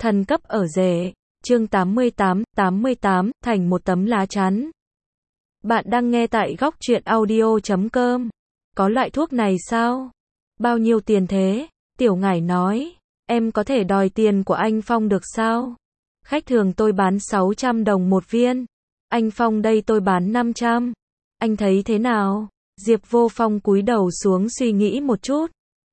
Thần cấp ở rể. Chương 88, thành một tấm lá chắn. Bạn đang nghe tại góc truyện audio.com. Có loại thuốc này sao? Bao nhiêu tiền thế? Tiểu Ngải nói. Em có thể đòi tiền của anh Phong được sao? Khách thường tôi bán 600 đồng một viên. Anh Phong đây tôi bán 500. Anh thấy thế nào? Diệp Vô Phong cúi đầu xuống suy nghĩ một chút.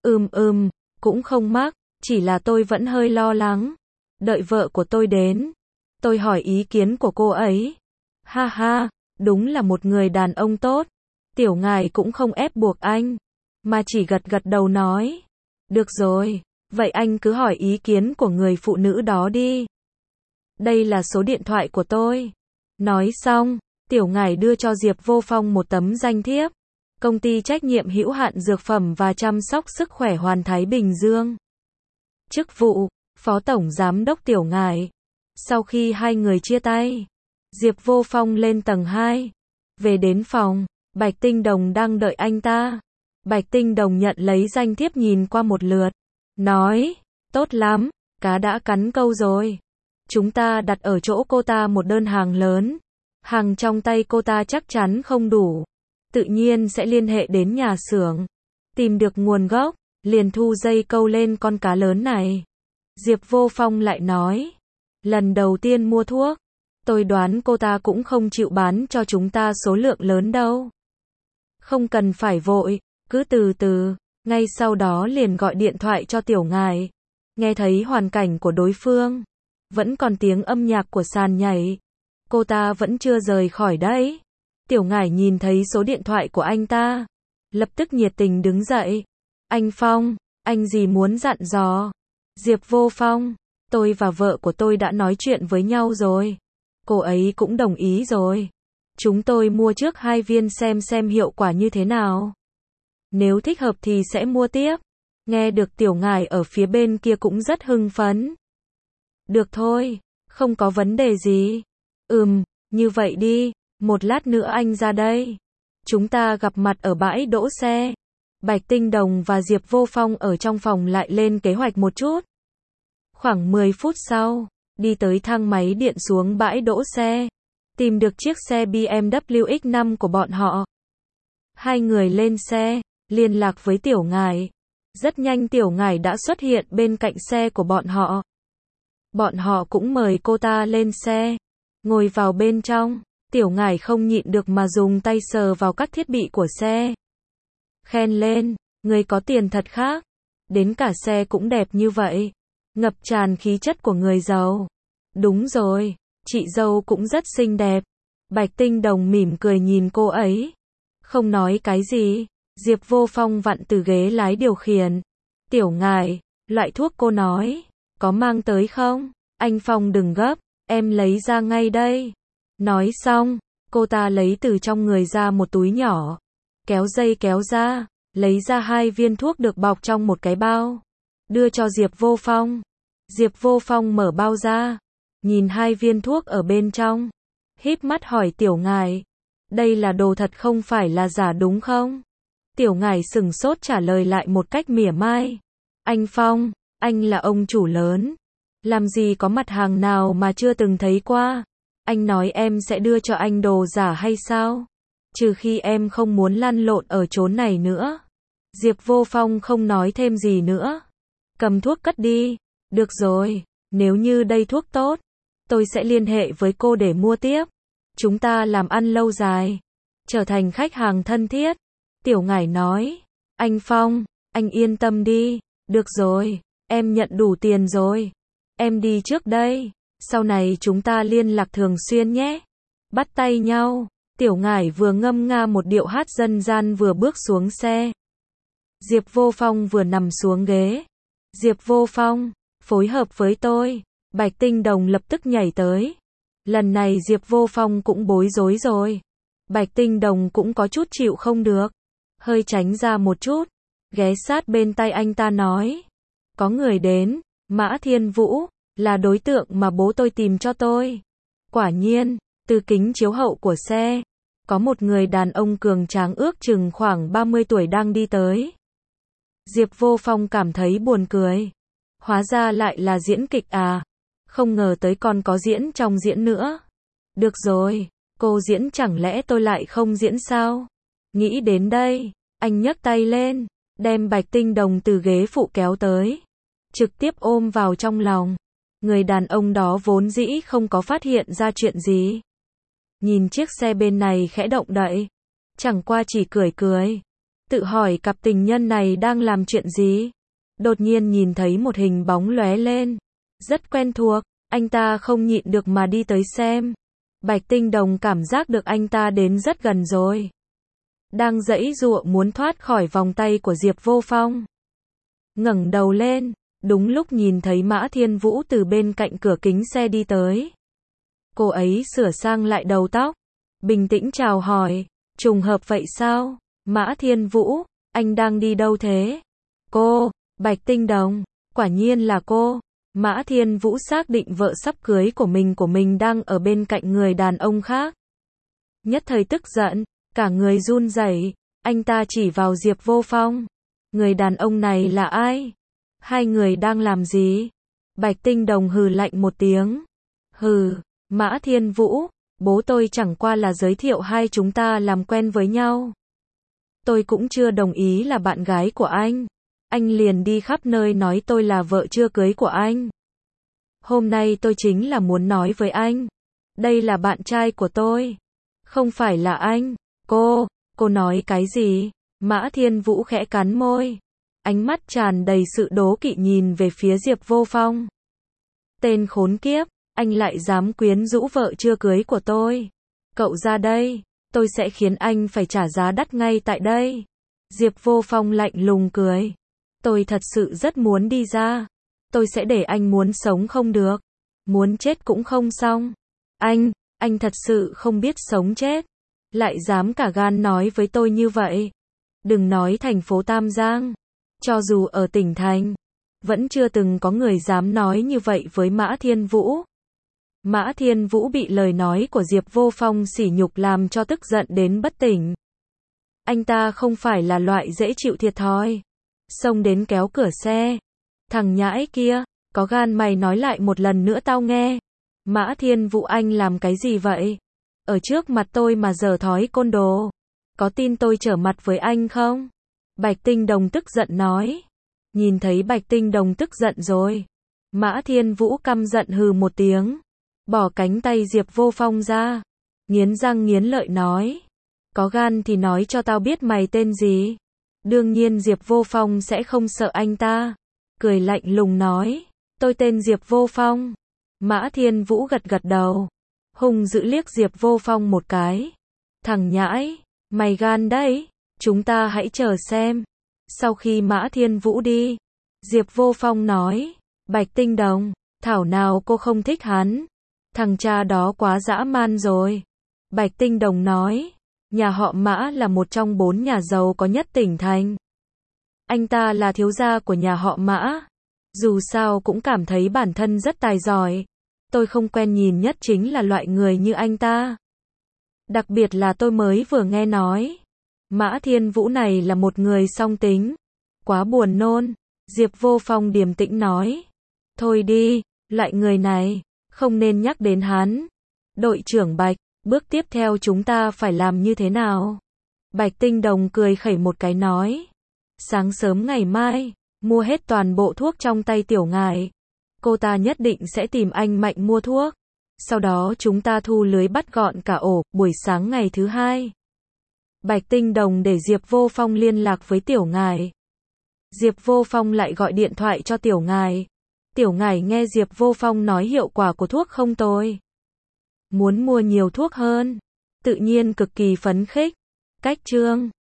Cũng không mắc, chỉ là tôi vẫn hơi lo lắng. Đợi vợ của tôi đến, tôi hỏi ý kiến của cô ấy. Ha ha, đúng là một người đàn ông tốt. Tiểu Ngải cũng không ép buộc anh, mà chỉ gật gật đầu nói. Được rồi, vậy anh cứ hỏi ý kiến của người phụ nữ đó đi. Đây là số điện thoại của tôi. Nói xong, Tiểu Ngải đưa cho Diệp Vô Phong một tấm danh thiếp. Công ty trách nhiệm hữu hạn dược phẩm và chăm sóc sức khỏe Hoàn Thái Bình Dương. Chức vụ, Phó Tổng Giám đốc Tiểu Ngải. Sau khi hai người chia tay, Diệp Vô Phong lên tầng 2. Về đến phòng, Bạch Tinh Đồng đang đợi anh ta. Bạch Tinh Đồng nhận lấy danh thiếp nhìn qua một lượt. Nói, tốt lắm, cá đã cắn câu rồi. Chúng ta đặt ở chỗ cô ta một đơn hàng lớn. Hàng trong tay cô ta chắc chắn không đủ. Tự nhiên sẽ liên hệ đến nhà xưởng. Tìm được nguồn gốc, liền thu dây câu lên con cá lớn này. Diệp Vô Phong lại nói. Lần đầu tiên mua thuốc, tôi đoán cô ta cũng không chịu bán cho chúng ta số lượng lớn đâu. Không cần phải vội, cứ từ từ. Ngay sau đó liền gọi điện thoại cho Tiểu Ngải. Nghe thấy hoàn cảnh của đối phương, vẫn còn tiếng âm nhạc của sàn nhảy. Cô ta vẫn chưa rời khỏi đấy. Tiểu Ngải nhìn thấy số điện thoại của anh ta, lập tức nhiệt tình đứng dậy. Anh Phong, anh gì muốn dặn dò? Diệp Vô Phong, tôi và vợ của tôi đã nói chuyện với nhau rồi. Cô ấy cũng đồng ý rồi. Chúng tôi mua trước 2 viên xem hiệu quả như thế nào. Nếu thích hợp thì sẽ mua tiếp. Nghe được Tiểu Ngải ở phía bên kia cũng rất hưng phấn. Được thôi, không có vấn đề gì. Như vậy đi, một lát nữa anh ra đây. Chúng ta gặp mặt ở bãi đỗ xe. Bạch Tinh Đồng và Diệp Vô Phong ở trong phòng lại lên kế hoạch một chút. Khoảng 10 phút sau, đi tới thang máy điện xuống bãi đỗ xe. Tìm được chiếc xe BMW X5 của bọn họ. Hai người lên xe, liên lạc với Tiểu Ngải. Rất nhanh Tiểu Ngải đã xuất hiện bên cạnh xe của bọn họ. Bọn họ cũng mời cô ta lên xe. Ngồi vào bên trong, Tiểu Ngải không nhịn được mà dùng tay sờ vào các thiết bị của xe. Khen lên, người có tiền thật khác. Đến cả xe cũng đẹp như vậy. Ngập tràn khí chất của người giàu. Đúng rồi, chị dâu cũng rất xinh đẹp. Bạch Tinh Đồng mỉm cười nhìn cô ấy. Không nói cái gì, Diệp Vô Phong vặn từ ghế lái điều khiển. Tiểu Ngải, loại thuốc cô nói, có mang tới không? Anh Phong đừng gấp, em lấy ra ngay đây. Nói xong, cô ta lấy từ trong người ra một túi nhỏ. Kéo dây kéo ra, lấy ra 2 viên thuốc được bọc trong một cái bao. Đưa cho Diệp Vô Phong. Diệp Vô Phong mở bao ra, nhìn 2 viên thuốc ở bên trong. Híp mắt hỏi Tiểu Ngải. Đây là đồ thật không phải là giả đúng không? Tiểu Ngải sửng sốt trả lời lại một cách mỉa mai. Anh Phong, anh là ông chủ lớn. Làm gì có mặt hàng nào mà chưa từng thấy qua. Anh nói em sẽ đưa cho anh đồ giả hay sao? Trừ khi em không muốn lăn lộn ở chốn này nữa. Diệp Vô Phong không nói thêm gì nữa. Cầm thuốc cất đi. Được rồi, nếu như đây thuốc tốt, tôi sẽ liên hệ với cô để mua tiếp. Chúng ta làm ăn lâu dài, trở thành khách hàng thân thiết. Tiểu Ngải nói. Anh Phong, anh yên tâm đi. Được rồi, em nhận đủ tiền rồi. Em đi trước đây. Sau này chúng ta liên lạc thường xuyên nhé. Bắt tay nhau. Tiểu Ngải vừa ngâm nga một điệu hát dân gian vừa bước xuống xe. Diệp Vô Phong vừa nằm xuống ghế. Diệp Vô Phong, phối hợp với tôi. Bạch Tinh Đồng lập tức nhảy tới. Lần này Diệp Vô Phong cũng bối rối rồi. Bạch Tinh Đồng cũng có chút chịu không được. Hơi tránh ra một chút. Ghé sát bên tay anh ta nói. Có người đến, Mã Thiên Vũ, là đối tượng mà bố tôi tìm cho tôi. Quả nhiên, từ kính chiếu hậu của xe, có một người đàn ông cường tráng ước chừng khoảng 30 tuổi đang đi tới. Diệp Vô Phong cảm thấy buồn cười. Hóa ra lại là diễn kịch à. Không ngờ tới còn có diễn trong diễn nữa. Được rồi, cô diễn chẳng lẽ tôi lại không diễn sao? Nghĩ đến đây, anh nhấc tay lên, đem Bạch Tinh Đồng từ ghế phụ kéo tới. Trực tiếp ôm vào trong lòng. Người đàn ông đó vốn dĩ không có phát hiện ra chuyện gì. Nhìn chiếc xe bên này khẽ động đậy. Chẳng qua chỉ cười cười. Tự hỏi cặp tình nhân này đang làm chuyện gì. Đột nhiên nhìn thấy một hình bóng lóe lên. Rất quen thuộc, anh ta không nhịn được mà đi tới xem. Bạch Tinh Đồng cảm giác được anh ta đến rất gần rồi. Đang giãy giụa muốn thoát khỏi vòng tay của Diệp Vô Phong. Ngẩng đầu lên, đúng lúc nhìn thấy Mã Thiên Vũ từ bên cạnh cửa kính xe đi tới. Cô ấy sửa sang lại đầu tóc, bình tĩnh chào hỏi, trùng hợp vậy sao? Mã Thiên Vũ, anh đang đi đâu thế? Cô, Bạch Tinh Đồng, quả nhiên là cô. Mã Thiên Vũ xác định vợ sắp cưới của mình đang ở bên cạnh người đàn ông khác. Nhất thời tức giận, cả người run rẩy, anh ta chỉ vào Diệp Vô Phong. Người đàn ông này là ai? Hai người đang làm gì? Bạch Tinh Đồng hừ lạnh một tiếng. Hừ, Mã Thiên Vũ, bố tôi chẳng qua là giới thiệu hai chúng ta làm quen với nhau. Tôi cũng chưa đồng ý là bạn gái của anh. Anh liền đi khắp nơi nói tôi là vợ chưa cưới của anh. Hôm nay tôi chính là muốn nói với anh. Đây là bạn trai của tôi. Không phải là anh. Cô nói cái gì? Mã Thiên Vũ khẽ cắn môi. Ánh mắt tràn đầy sự đố kỵ nhìn về phía Diệp Vô Phong. Tên khốn kiếp, anh lại dám quyến rũ vợ chưa cưới của tôi. Cậu ra đây, tôi sẽ khiến anh phải trả giá đắt ngay tại đây. Diệp Vô Phong lạnh lùng cười. Tôi thật sự rất muốn đi ra. Tôi sẽ để anh muốn sống không được. Muốn chết cũng không xong. Anh thật sự không biết sống chết. Lại dám cả gan nói với tôi như vậy. Đừng nói thành phố Tam Giang. Cho dù ở tỉnh thành, vẫn chưa từng có người dám nói như vậy với Mã Thiên Vũ. Mã Thiên Vũ bị lời nói của Diệp Vô Phong sỉ nhục làm cho tức giận đến bất tỉnh. Anh ta không phải là loại dễ chịu thiệt thòi. Xông đến kéo cửa xe. Thằng nhãi kia, có gan mày nói lại một lần nữa tao nghe. Mã Thiên Vũ anh làm cái gì vậy? Ở trước mặt tôi mà giở thói côn đồ. Có tin tôi trở mặt với anh không? Bạch Tinh Đồng tức giận nói. Nhìn thấy Bạch Tinh Đồng tức giận rồi. Mã Thiên Vũ căm giận hừ một tiếng. Bỏ cánh tay Diệp Vô Phong ra. Nghiến răng nghiến lợi nói. Có gan thì nói cho tao biết mày tên gì. Đương nhiên Diệp Vô Phong sẽ không sợ anh ta. Cười lạnh lùng nói. Tôi tên Diệp Vô Phong. Mã Thiên Vũ gật gật đầu. Hung dữ liếc Diệp Vô Phong một cái. Thằng nhãi, mày gan đấy. Chúng ta hãy chờ xem. Sau khi Mã Thiên Vũ đi, Diệp Vô Phong nói. Bạch Tinh Đồng, thảo nào cô không thích hắn. Thằng cha đó quá dã man rồi. Bạch Tinh Đồng nói. Nhà họ Mã là một trong 4 nhà giàu có nhất tỉnh thành. Anh ta là thiếu gia của nhà họ Mã. Dù sao cũng cảm thấy bản thân rất tài giỏi. Tôi không quen nhìn nhất chính là loại người như anh ta. Đặc biệt là tôi mới vừa nghe nói. Mã Thiên Vũ này là một người song tính. Quá buồn nôn. Diệp Vô Phong điềm tĩnh nói. Thôi đi, loại người này, không nên nhắc đến hắn. Đội trưởng Bạch, bước tiếp theo chúng ta phải làm như thế nào? Bạch Tinh Đồng cười khẩy một cái nói. Sáng sớm ngày mai, mua hết toàn bộ thuốc trong tay Tiểu Ngải. Cô ta nhất định sẽ tìm anh Mạnh mua thuốc. Sau đó chúng ta thu lưới bắt gọn cả ổ, buổi sáng ngày thứ 2. Bạch Tinh Đồng để Diệp Vô Phong liên lạc với Tiểu Ngải. Diệp Vô Phong lại gọi điện thoại cho Tiểu Ngải. Tiểu Ngải nghe Diệp Vô Phong nói hiệu quả của thuốc không tồi. Muốn mua nhiều thuốc hơn. Tự nhiên cực kỳ phấn khích. Cách chương